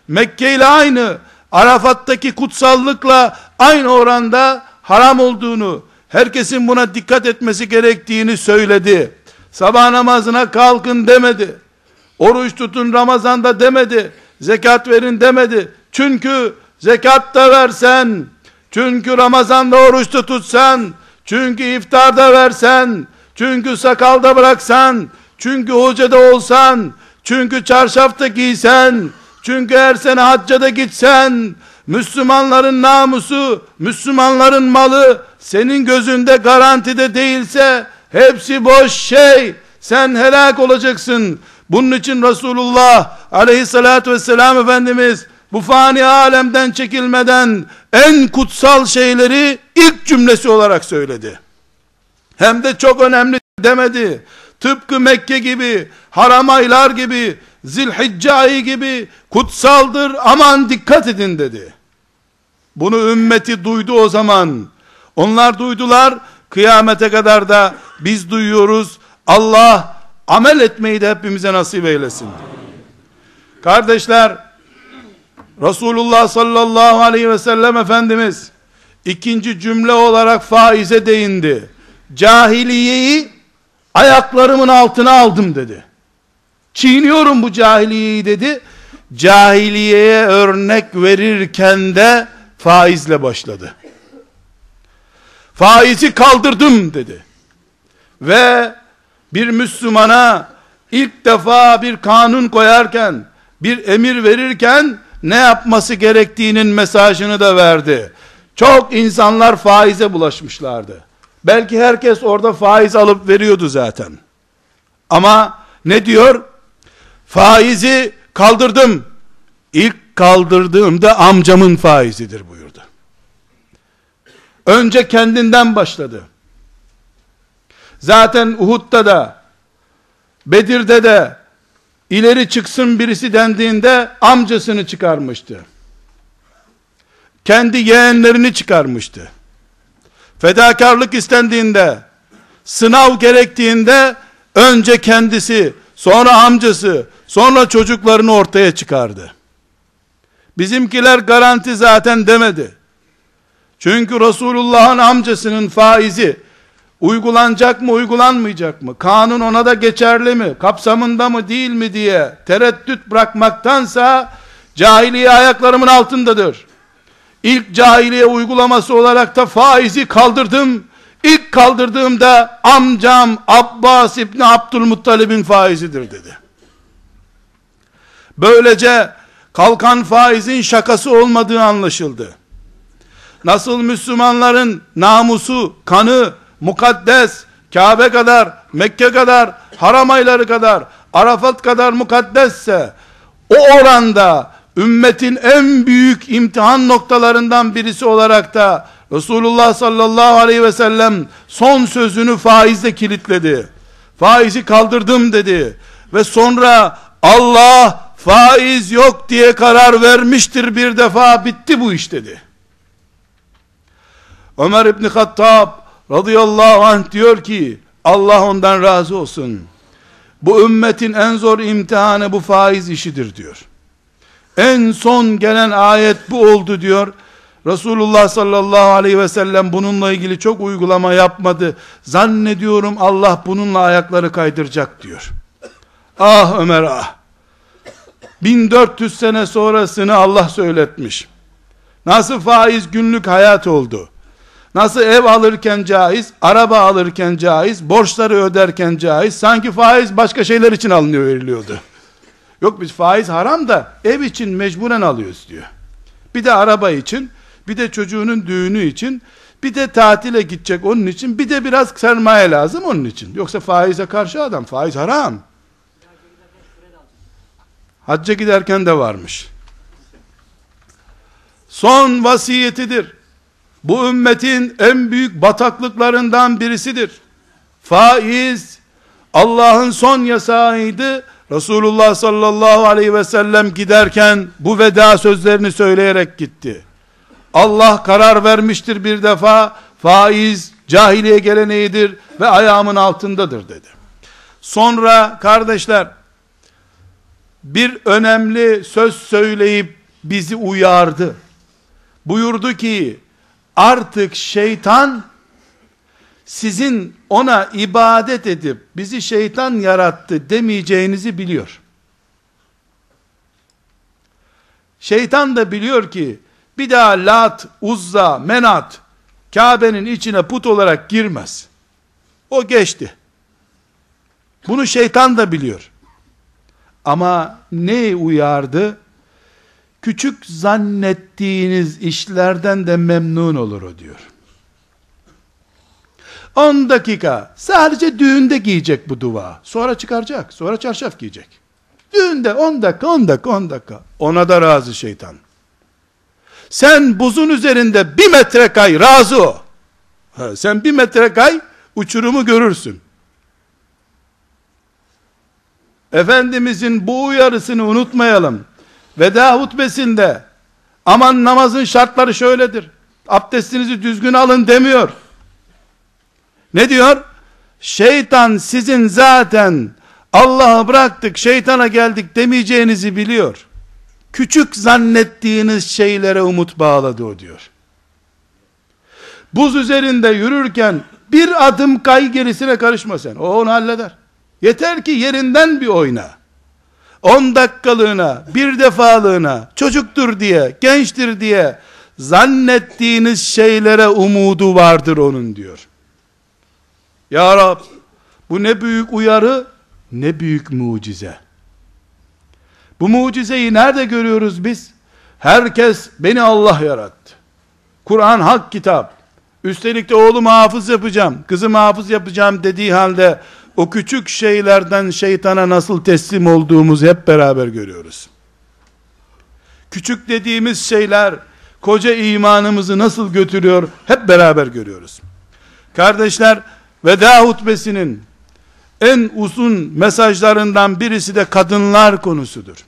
Mekke ile aynı, Arafat'taki kutsallıkla aynı oranda haram olduğunu, herkesin buna dikkat etmesi gerektiğini söyledi. Sabah namazına kalkın demedi. Oruç tutun Ramazan'da demedi. Zekat verin demedi. Çünkü zekat da versen, çünkü Ramazan'da oruç da tutsan, çünkü iftarda versen, çünkü sakalda bıraksan, çünkü hocada olsan, çünkü çarşafta giysen, çünkü her sene hacca da gitsen, Müslümanların namusu, Müslümanların malı senin gözünde garantide değilse hepsi boş şey. Sen helak olacaksın. Bunun için Resulullah aleyhissalatü vesselam Efendimiz bu fani alemden çekilmeden en kutsal şeyleri ilk cümlesi olarak söyledi. Hem de çok önemli demedi. Tıpkı Mekke gibi, haram aylar gibi, Zilhicce ayı gibi kutsaldır, aman dikkat edin dedi. Bunu ümmeti duydu o zaman. Onlar duydular, kıyamete kadar da biz duyuyoruz. Allah amel etmeyi de hepimize nasip eylesin. Kardeşler, Resulullah sallallahu aleyhi ve sellem Efendimiz ikinci cümle olarak faize değindi. Cahiliyeyi ayaklarımın altına aldım dedi. Çiğniyorum bu cahiliyeyi dedi. Cahiliyeye örnek verirken de faizle başladı. Faizi kaldırdım dedi. Ve bir Müslümana ilk defa bir kanun koyarken, bir emir verirken ne yapması gerektiğinin mesajını da verdi. Çok insanlar faize bulaşmışlardı. Belki herkes orada faiz alıp veriyordu zaten. Ama ne diyor? Faizi kaldırdım. İlk kaldırdığımda amcamın faizidir buyurdu. Önce kendinden başladı. Zaten Uhud'da da, Bedir'de de ileri çıksın birisi dendiğinde amcasını çıkarmıştı. Kendi yeğenlerini çıkarmıştı. Fedakarlık istendiğinde, sınav gerektiğinde önce kendisi, sonra amcası, sonra çocuklarını ortaya çıkardı. Bizimkiler garanti zaten demedi. Çünkü Resulullah'ın amcasının faizi uygulanacak mı, uygulanmayacak mı? Kanun ona da geçerli mi? Kapsamında mı, değil mi diye tereddüt bırakmaktansa cahiliye ayaklarımın altındadır. İlk cahiliye uygulaması olarak da faizi kaldırdım. İlk kaldırdığımda amcam Abbas İbni Abdülmuttalib'in faizidir dedi. Böylece kalkan faizin şakası olmadığı anlaşıldı. Nasıl Müslümanların namusu, kanı, mukaddes, Kabe kadar, Mekke kadar, haram ayları kadar, Arafat kadar mukaddesse, o oranda ümmetin en büyük imtihan noktalarından birisi olarak da Resulullah sallallahu aleyhi ve sellem son sözünü faizle kilitledi. Faizi kaldırdım dedi. Ve sonra Allah faiz yok diye karar vermiştir bir defa, bitti bu iş dedi. Ömer İbni Hattab radıyallahu anh diyor ki, Allah ondan razı olsun, bu ümmetin en zor imtihanı bu faiz işidir diyor. En son gelen ayet bu oldu diyor. Resulullah sallallahu aleyhi ve sellem bununla ilgili çok uygulama yapmadı. Zannediyorum Allah bununla ayakları kaydıracak diyor. Ah Ömer ah. bin dört yüz sene sonrasını Allah söyletmiş. Nasıl faiz günlük hayat oldu? Nasıl ev alırken caiz, araba alırken caiz, borçları öderken caiz, sanki faiz başka şeyler için alınıyor, veriliyordu. Yok, biz faiz haram da ev için mecburen alıyoruz diyor. Bir de araba için, bir de çocuğunun düğünü için, bir de tatile gidecek onun için, bir de biraz sermaye lazım onun için. Yoksa faize karşı adam, faiz haram. Hacca giderken de varmış. Son vasiyetidir. Bu ümmetin en büyük bataklıklarından birisidir. Faiz Allah'ın son yasağıydı. Resulullah sallallahu aleyhi ve sellem giderken bu veda sözlerini söyleyerek gitti. Allah karar vermiştir bir defa, faiz cahiliye geleneğidir ve ayağımın altındadır dedi. Sonra kardeşler, bir önemli söz söyleyip bizi uyardı. Buyurdu ki, artık şeytan sizin ona ibadet edip bizi şeytan yarattı demeyeceğinizi biliyor. Şeytan da biliyor ki bir daha Lat, Uzza, Menat Kabe'nin içine put olarak girmez. O geçti. Bunu şeytan da biliyor. Ama ne uyardı? Küçük zannettiğiniz işlerden de memnun olur o diyor. on dakika sadece düğünde giyecek bu dua. Sonra çıkaracak. Sonra çarşaf giyecek. Düğünde on dakika, on dakika, on dakika. Ona da razı şeytan. Sen buzun üzerinde bir metre kay, razı o. Ha, sen bir metre kay, uçurumu görürsün. Efendimizin bu uyarısını unutmayalım. Veda hutbesinde, aman namazın şartları şöyledir, abdestinizi düzgün alın demiyor. Ne diyor? Şeytan sizin zaten Allah'ı bıraktık, şeytana geldik demeyeceğinizi biliyor. Küçük zannettiğiniz şeylere umut bağladı o diyor. Buz üzerinde yürürken bir adım kay, gerisine karışma sen. O onu halleder. Yeter ki yerinden bir oyna. on dakikalığına, bir defalığına, çocuktur diye, gençtir diye zannettiğiniz şeylere umudu vardır onun diyor. Ya Rab, bu ne büyük uyarı, ne büyük mucize. Bu mucizeyi nerede görüyoruz biz? Herkes beni Allah yarattı. Kur'an hak kitap. Üstelik de oğlumu hafız yapacağım, kızımı hafız yapacağım dediği halde o küçük şeylerden şeytana nasıl teslim olduğumuzu hep beraber görüyoruz. Küçük dediğimiz şeyler koca imanımızı nasıl götürüyor hep beraber görüyoruz. Kardeşler, veda hutbesinin en uzun mesajlarından birisi de kadınlar konusudur.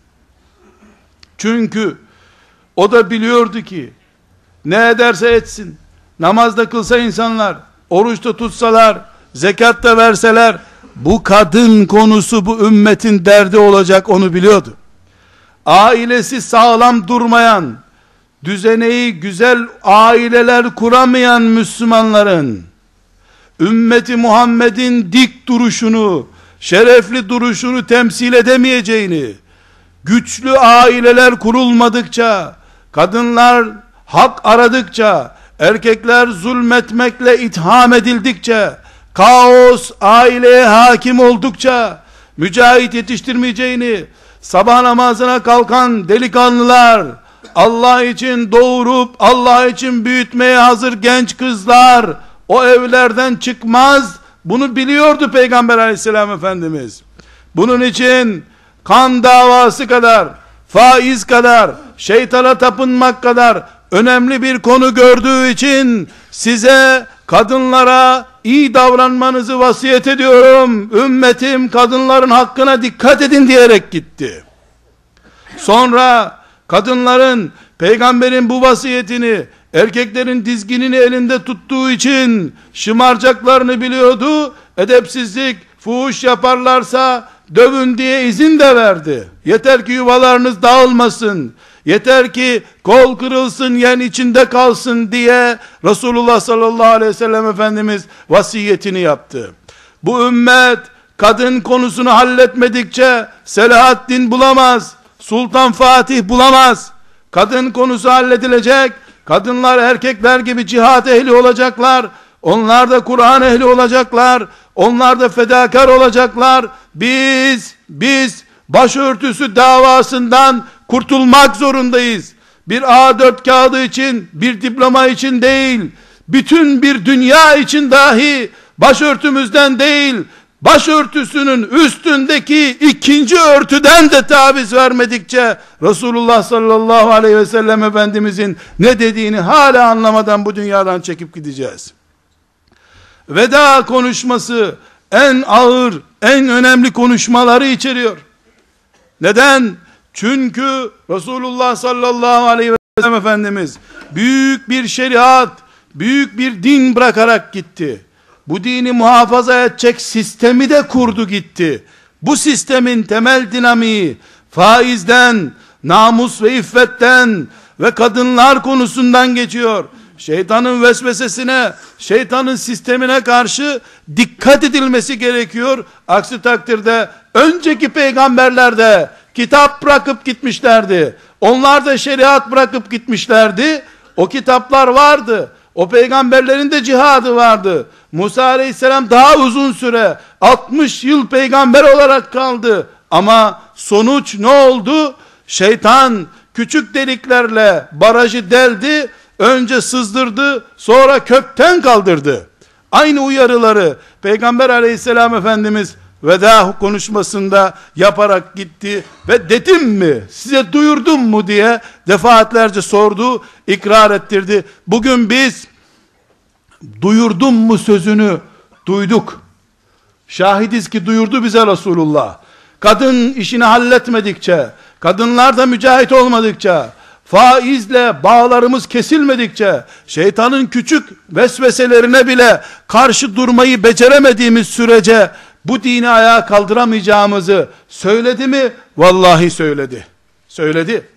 Çünkü o da biliyordu ki ne ederse etsin, namazda kılsa insanlar, oruçta tutsalar, zekat da verseler, bu kadın konusu bu ümmetin derdi olacak, onu biliyordu. Ailesi sağlam durmayan, düzeneyi güzel aileler kuramayan Müslümanların, ümmeti Muhammed'in dik duruşunu, şerefli duruşunu temsil edemeyeceğini, güçlü aileler kurulmadıkça, kadınlar hak aradıkça, erkekler zulmetmekle itham edildikçe, kaos aileye hakim oldukça, mücahit yetiştirmeyeceğini, sabah namazına kalkan delikanlılar, Allah için doğurup Allah için büyütmeye hazır genç kızlar o evlerden çıkmaz. Bunu biliyordu Peygamber aleyhisselam Efendimiz. Bunun için kan davası kadar, faiz kadar, şeytana tapınmak kadar önemli bir konu gördüğü için size, kadınlara iyi davranmanızı vasiyet ediyorum. Ümmetim kadınların hakkına dikkat edin diyerek gitti. Sonra kadınların peygamberin bu vasiyetini, erkeklerin dizginini elinde tuttuğu için şımaracaklarını biliyordu. Edepsizlik, fuhuş yaparlarsa dövün diye izin de verdi. Yeter ki yuvalarınız dağılmasın, yeter ki kol kırılsın, yen içinde kalsın diye Resulullah sallallahu aleyhi ve sellem Efendimiz vasiyetini yaptı. Bu ümmet kadın konusunu halletmedikçe Selahaddin bulamaz, Sultan Fatih bulamaz. Kadın konusu halledilecek. Kadınlar erkekler gibi cihat ehli olacaklar. Onlar da Kur'an ehli olacaklar. Onlar da fedakar olacaklar. Biz, biz başörtüsü davasından kurtulmak zorundayız. Bir A dört kağıdı için, bir diploma için değil, bütün bir dünya için dahi başörtümüzden değil, başörtüsünün üstündeki ikinci örtüden de taviz vermedikçe Resulullah sallallahu aleyhi ve sellem Efendimizin ne dediğini hala anlamadan bu dünyadan çekip gideceğiz. Veda konuşması en ağır, en önemli konuşmaları içeriyor. Neden? Çünkü Resulullah sallallahu aleyhi ve sellem Efendimiz büyük bir şeriat, büyük bir din bırakarak gitti. Bu dini muhafaza edecek sistemi de kurdu gitti. Bu sistemin temel dinamiği faizden, namus ve iffetten ve kadınlar konusundan geçiyor. Şeytanın vesvesesine, şeytanın sistemine karşı dikkat edilmesi gerekiyor. Aksi takdirde önceki peygamberler de kitap bırakıp gitmişlerdi. Onlar da şeriat bırakıp gitmişlerdi. O kitaplar vardı. O peygamberlerin de cihadı vardı. Musa aleyhisselam daha uzun süre altmış yıl peygamber olarak kaldı. Ama sonuç ne oldu? Şeytan küçük deliklerle barajı deldi. Önce sızdırdı, sonra kökten kaldırdı. Aynı uyarıları Peygamber aleyhisselam Efendimiz veda konuşmasında yaparak gitti ve dedim mi, size duyurdum mu diye defaatlerce sordu, ikrar ettirdi. Bugün biz duyurdum mu sözünü duyduk. Şahidiz ki duyurdu bize Resulullah. Kadın işini halletmedikçe, kadınlar da mücahit olmadıkça, faizle bağlarımız kesilmedikçe, şeytanın küçük vesveselerine bile karşı durmayı beceremediğimiz sürece bu dini ayağa kaldıramayacağımızı söyledi mi? Vallahi söyledi. Söyledi.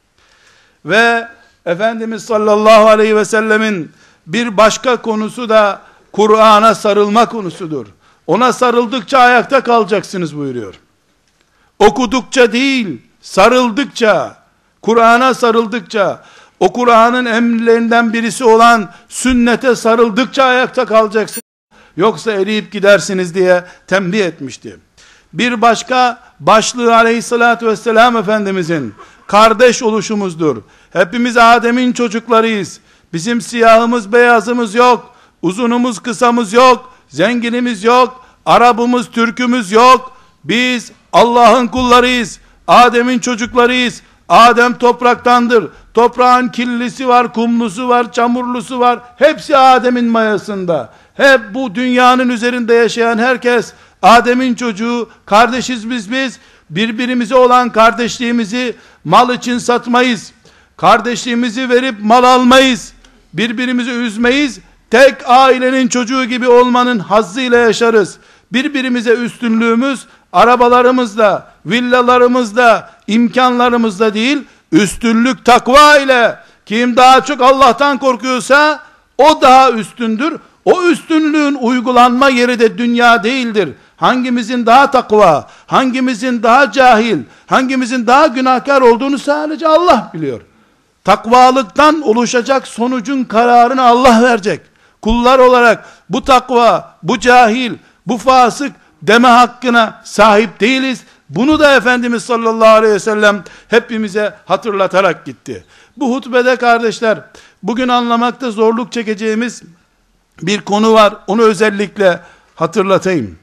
Ve Efendimiz sallallahu aleyhi ve sellemin bir başka konusu da Kur'an'a sarılma konusudur. Ona sarıldıkça ayakta kalacaksınız buyuruyor. Okudukça değil, sarıldıkça, Kur'an'a sarıldıkça, o Kur'an'ın emirlerinden birisi olan sünnete sarıldıkça ayakta kalacaksınız. Yoksa eriyip gidersiniz diye tembih etmişti. Bir başka başlığı aleyhissalatü vesselam Efendimizin kardeş oluşumuzdur. Hepimiz Adem'in çocuklarıyız. Bizim siyahımız beyazımız yok. Uzunumuz kısamız yok. Zenginimiz yok. Arabımız Türkümüz yok. Biz Allah'ın kullarıyız. Adem'in çocuklarıyız. Adem topraktandır. Toprağın kirlisi var, kumlusu var, çamurlusu var. Hepsi Adem'in mayasında. Hep bu dünyanın üzerinde yaşayan herkes Adem'in çocuğu. Kardeşiz biz biz. Birbirimize olan kardeşliğimizi mal için satmayız. Kardeşliğimizi verip mal almayız. Birbirimizi üzmeyiz. Tek ailenin çocuğu gibi olmanın hazzıyla yaşarız. Birbirimize üstünlüğümüz arabalarımızla, villalarımızla, imkanlarımızla değil, üstünlük takva ile. Kim daha çok Allah'tan korkuyorsa o daha üstündür. O üstünlüğün uygulanma yeri de dünya değildir. Hangimizin daha takva, hangimizin daha cahil, hangimizin daha günahkar olduğunu sadece Allah biliyor. Takvalıktan oluşacak sonucun kararını Allah verecek. Kullar olarak bu takva, bu cahil, bu fasık deme hakkına sahip değiliz. Bunu da Efendimiz sallallahu aleyhi ve sellem hepimize hatırlatarak gitti. Bu hutbede kardeşler, bugün anlamakta zorluk çekeceğimiz bir konu var. Onu özellikle hatırlatayım.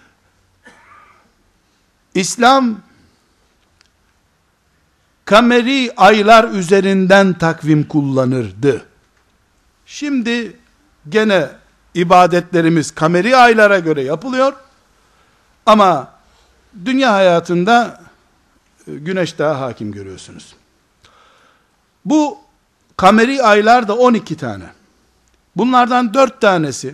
İslam kameri aylar üzerinden takvim kullanırdı. Şimdi gene ibadetlerimiz kameri aylara göre yapılıyor. Ama dünya hayatında güneş daha hakim görüyorsunuz. Bu kameri aylar da on iki tane. Bunlardan dört tanesi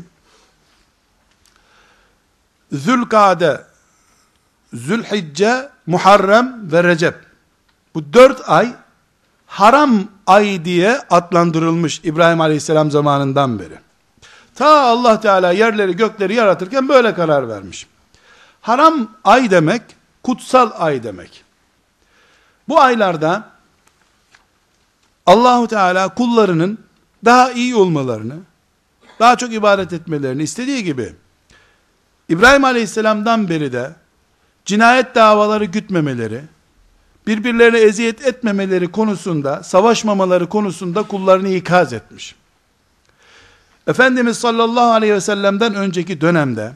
Zülkade, Zülhicce, Muharrem ve Recep. Bu dört ay haram ay diye adlandırılmış İbrahim Aleyhisselam zamanından beri. Ta Allah Teala yerleri gökleri yaratırken böyle karar vermiş. Haram ay demek, kutsal ay demek. Bu aylarda Allahu Teala kullarının daha iyi olmalarını, daha çok ibadet etmelerini istediği gibi İbrahim Aleyhisselam'dan beri de cinayet davaları gütmemeleri, birbirlerine eziyet etmemeleri konusunda, savaşmamaları konusunda kullarını ikaz etmiş. Efendimiz sallallahu aleyhi ve sellem'den önceki dönemde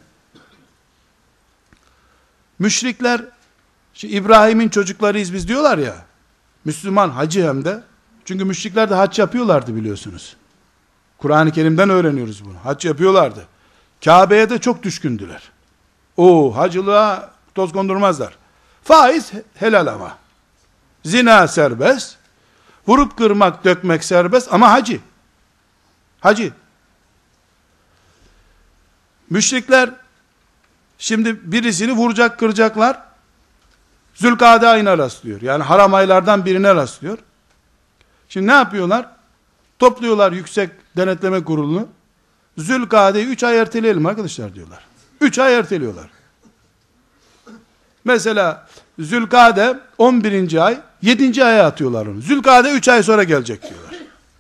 müşrikler, İbrahim'in çocuklarıyız biz diyorlar ya, Müslüman hacı hem de, çünkü müşrikler de hac yapıyorlardı biliyorsunuz. Kur'an-ı Kerim'den öğreniyoruz bunu. Hac yapıyorlardı. Kabe'ye de çok düşkündüler. O hacılığa toz kondurmazlar. Faiz helal ama. Zina serbest. Vurup kırmak, dökmek serbest ama hacı. Hacı. Müşrikler şimdi birisini vuracak, kıracaklar. Zülkade ayına rastlıyor. Yani haram aylardan birine rastlıyor. Şimdi ne yapıyorlar? Topluyorlar Yüksek Denetleme Kurulu'nu. Zülkade'yi üç ay erteleyelim arkadaşlar diyorlar. üç ay erteliyorlar. Mesela Zülkade on birinci ay, yedinci aya atıyorlar onu. Zülkade üç ay sonra gelecek diyorlar.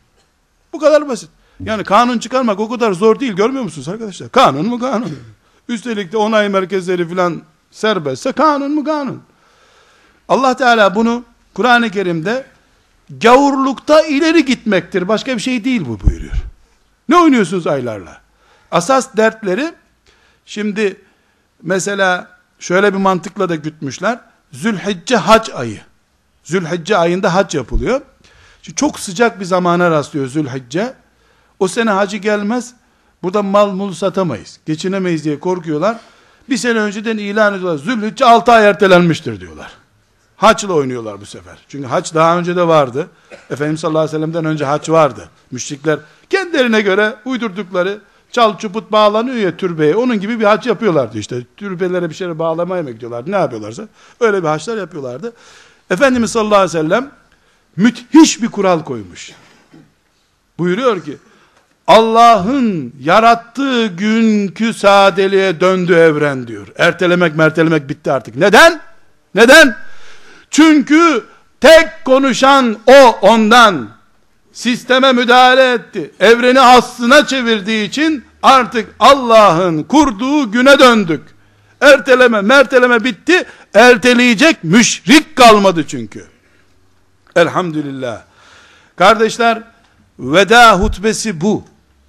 Bu kadar basit. Yani kanun çıkarmak o kadar zor değil, görmüyor musunuz arkadaşlar? Kanun mu kanun? Üstelik de onay merkezleri filan serbestse kanun mu kanun? Allah Teala bunu Kur'an-ı Kerim'de gavurlukta ileri gitmektir, başka bir şey değil bu buyuruyor. Ne oynuyorsunuz aylarla? Asas dertleri, şimdi mesela şöyle bir mantıkla da gütmüşler. Zülhicce hac ayı. Zülhicce ayında hac yapılıyor. Şimdi çok sıcak bir zamana rastlıyor Zülhicce. O sene hacı gelmez. Burada mal mul satamayız, geçinemeyiz diye korkuyorlar. Bir sene önceden ilan ediyorlar. Zülhicce altı ay ertelenmiştir diyorlar. Haçla oynuyorlar bu sefer. Çünkü haç daha önce de vardı. Efendimiz sallallahu aleyhi ve sellem'den önce haç vardı. Müşrikler kendilerine göre uydurdukları, çal çuput bağlanıyor ya türbeye, onun gibi bir haç yapıyorlardı işte. Türbelere bir şeyler bağlamaya mı gidiyorlardı, ne yapıyorlarsa öyle bir haçlar yapıyorlardı. Efendimiz sallallahu aleyhi ve sellem müthiş bir kural koymuş. Buyuruyor ki, Allah'ın yarattığı günkü sadeliğe döndü evren diyor. Ertelemek mertelemek bitti artık. Neden? Neden? Çünkü tek konuşan o, ondan. Sisteme müdahale etti. Evreni aslına çevirdiği için artık Allah'ın kurduğu güne döndük. Erteleme merteleme bitti. Erteleyecek müşrik kalmadı çünkü. Elhamdülillah. Kardeşler, veda hutbesi bu.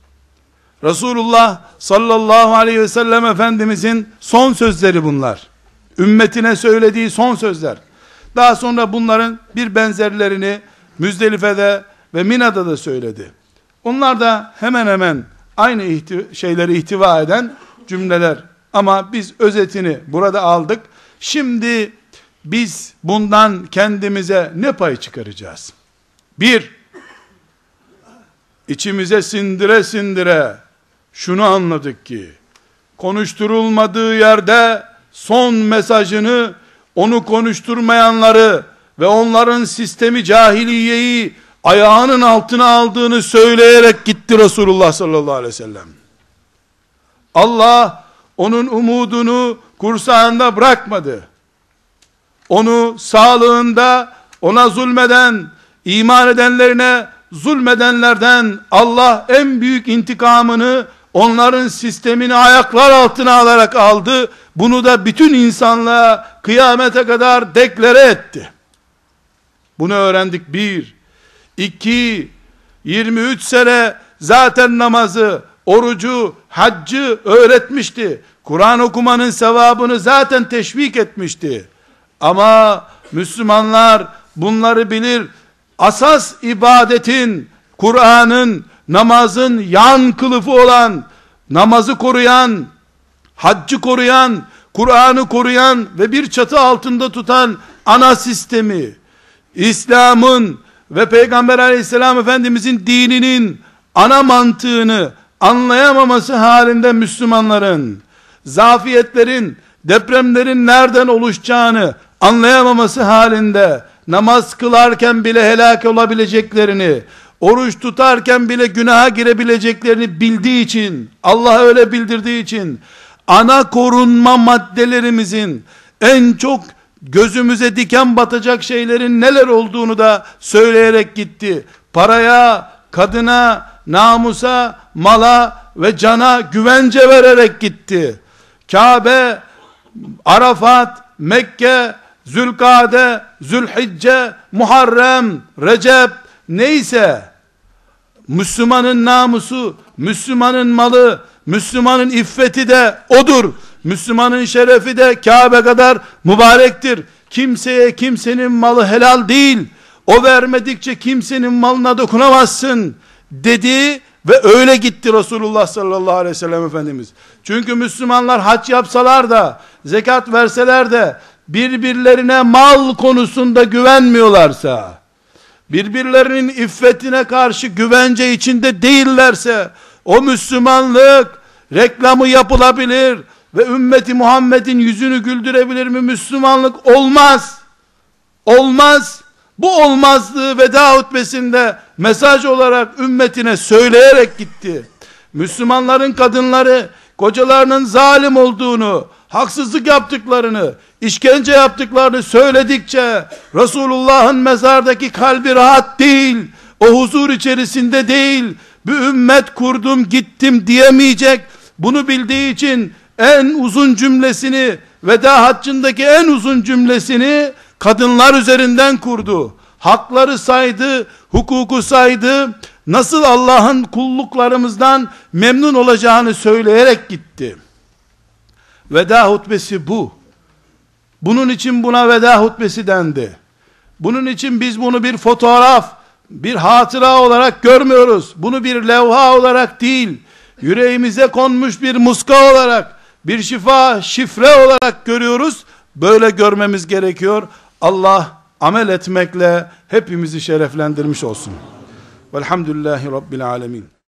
Resulullah sallallahu aleyhi ve sellem Efendimizin son sözleri bunlar. Ümmetine söylediği son sözler. Daha sonra bunların bir benzerlerini Müzdelife'de ve Mina'da da söyledi. Onlar da hemen hemen aynı ihti şeyleri ihtiva eden cümleler. Ama biz özetini burada aldık. Şimdi biz bundan kendimize ne pay çıkaracağız? Bir, içimize sindire sindire şunu anladık ki, konuşturulmadığı yerde son mesajını, onu konuşturmayanları ve onların sistemi cahiliyeyi ayağının altına aldığını söyleyerek gitti Resulullah sallallahu aleyhi ve sellem. Allah onun umudunu kursağında bırakmadı. Onu sağlığında ona zulmeden, iman edenlerine zulmedenlerden Allah en büyük intikamını onların sistemini ayaklar altına alarak aldı. Bunu da bütün insanlığa kıyamete kadar deklare etti. Bunu öğrendik bir. İki, yirmi üç sene zaten namazı, orucu, haccı öğretmişti. Kur'an okumanın sevabını zaten teşvik etmişti. Ama Müslümanlar bunları bilir. Asas ibadetin, Kur'an'ın, namazın yan kılıfı olan, namazı koruyan, haccı koruyan, Kur'an'ı koruyan ve bir çatı altında tutan ana sistemi, İslam'ın ve Peygamber aleyhisselam Efendimizin dininin ana mantığını anlayamaması halinde Müslümanların, zafiyetlerin, depremlerin nereden oluşacağını anlayamaması halinde, namaz kılarken bile helak olabileceklerini, oruç tutarken bile günaha girebileceklerini bildiği için, Allah öyle bildirdiği için, ana korunma maddelerimizin en çok gözümüze diken batacak şeylerin neler olduğunu da söyleyerek gitti. Paraya, kadına, namusa, mala ve cana güvence vererek gitti. Kabe, Arafat, Mekke, Zülkade, Zülhicce, Muharrem, Recep, neyse, Müslümanın namusu, Müslümanın malı, Müslümanın iffeti de odur. Müslümanın şerefi de Kabe kadar mübarektir. Kimseye kimsenin malı helal değil. O vermedikçe kimsenin malına dokunamazsın dedi ve öyle gitti Resulullah sallallahu aleyhi ve sellem Efendimiz. Çünkü Müslümanlar hac yapsalar da, zekat verseler de birbirlerine mal konusunda güvenmiyorlarsa, birbirlerinin iffetine karşı güvence içinde değillerse, o Müslümanlık reklamı yapılabilir ve ümmeti Muhammed'in yüzünü güldürebilir mi? Müslümanlık olmaz. Olmaz. Bu olmazlığı veda hutbesinde mesaj olarak ümmetine söyleyerek gitti. Müslümanların kadınları kocalarının zalim olduğunu, haksızlık yaptıklarını, işkence yaptıklarını söyledikçe Resulullah'ın mezardaki kalbi rahat değil, o huzur içerisinde değil, bir ümmet kurdum gittim diyemeyecek. Bunu bildiği için en uzun cümlesini, veda haccındaki en uzun cümlesini kadınlar üzerinden kurdu. Hakları saydı, hukuku saydı, nasıl Allah'ın kulluklarımızdan memnun olacağını söyleyerek gitti. Veda hutbesi bu. Bunun için buna veda hutbesi dendi. Bunun için biz bunu bir fotoğraf, bir hatıra olarak görmüyoruz. Bunu bir levha olarak değil, yüreğimize konmuş bir muska olarak, bir şifa, şifre olarak görüyoruz. Böyle görmemiz gerekiyor. Allah amel etmekle hepimizi şereflendirmiş olsun. Velhamdülillahi Rabbil alemin.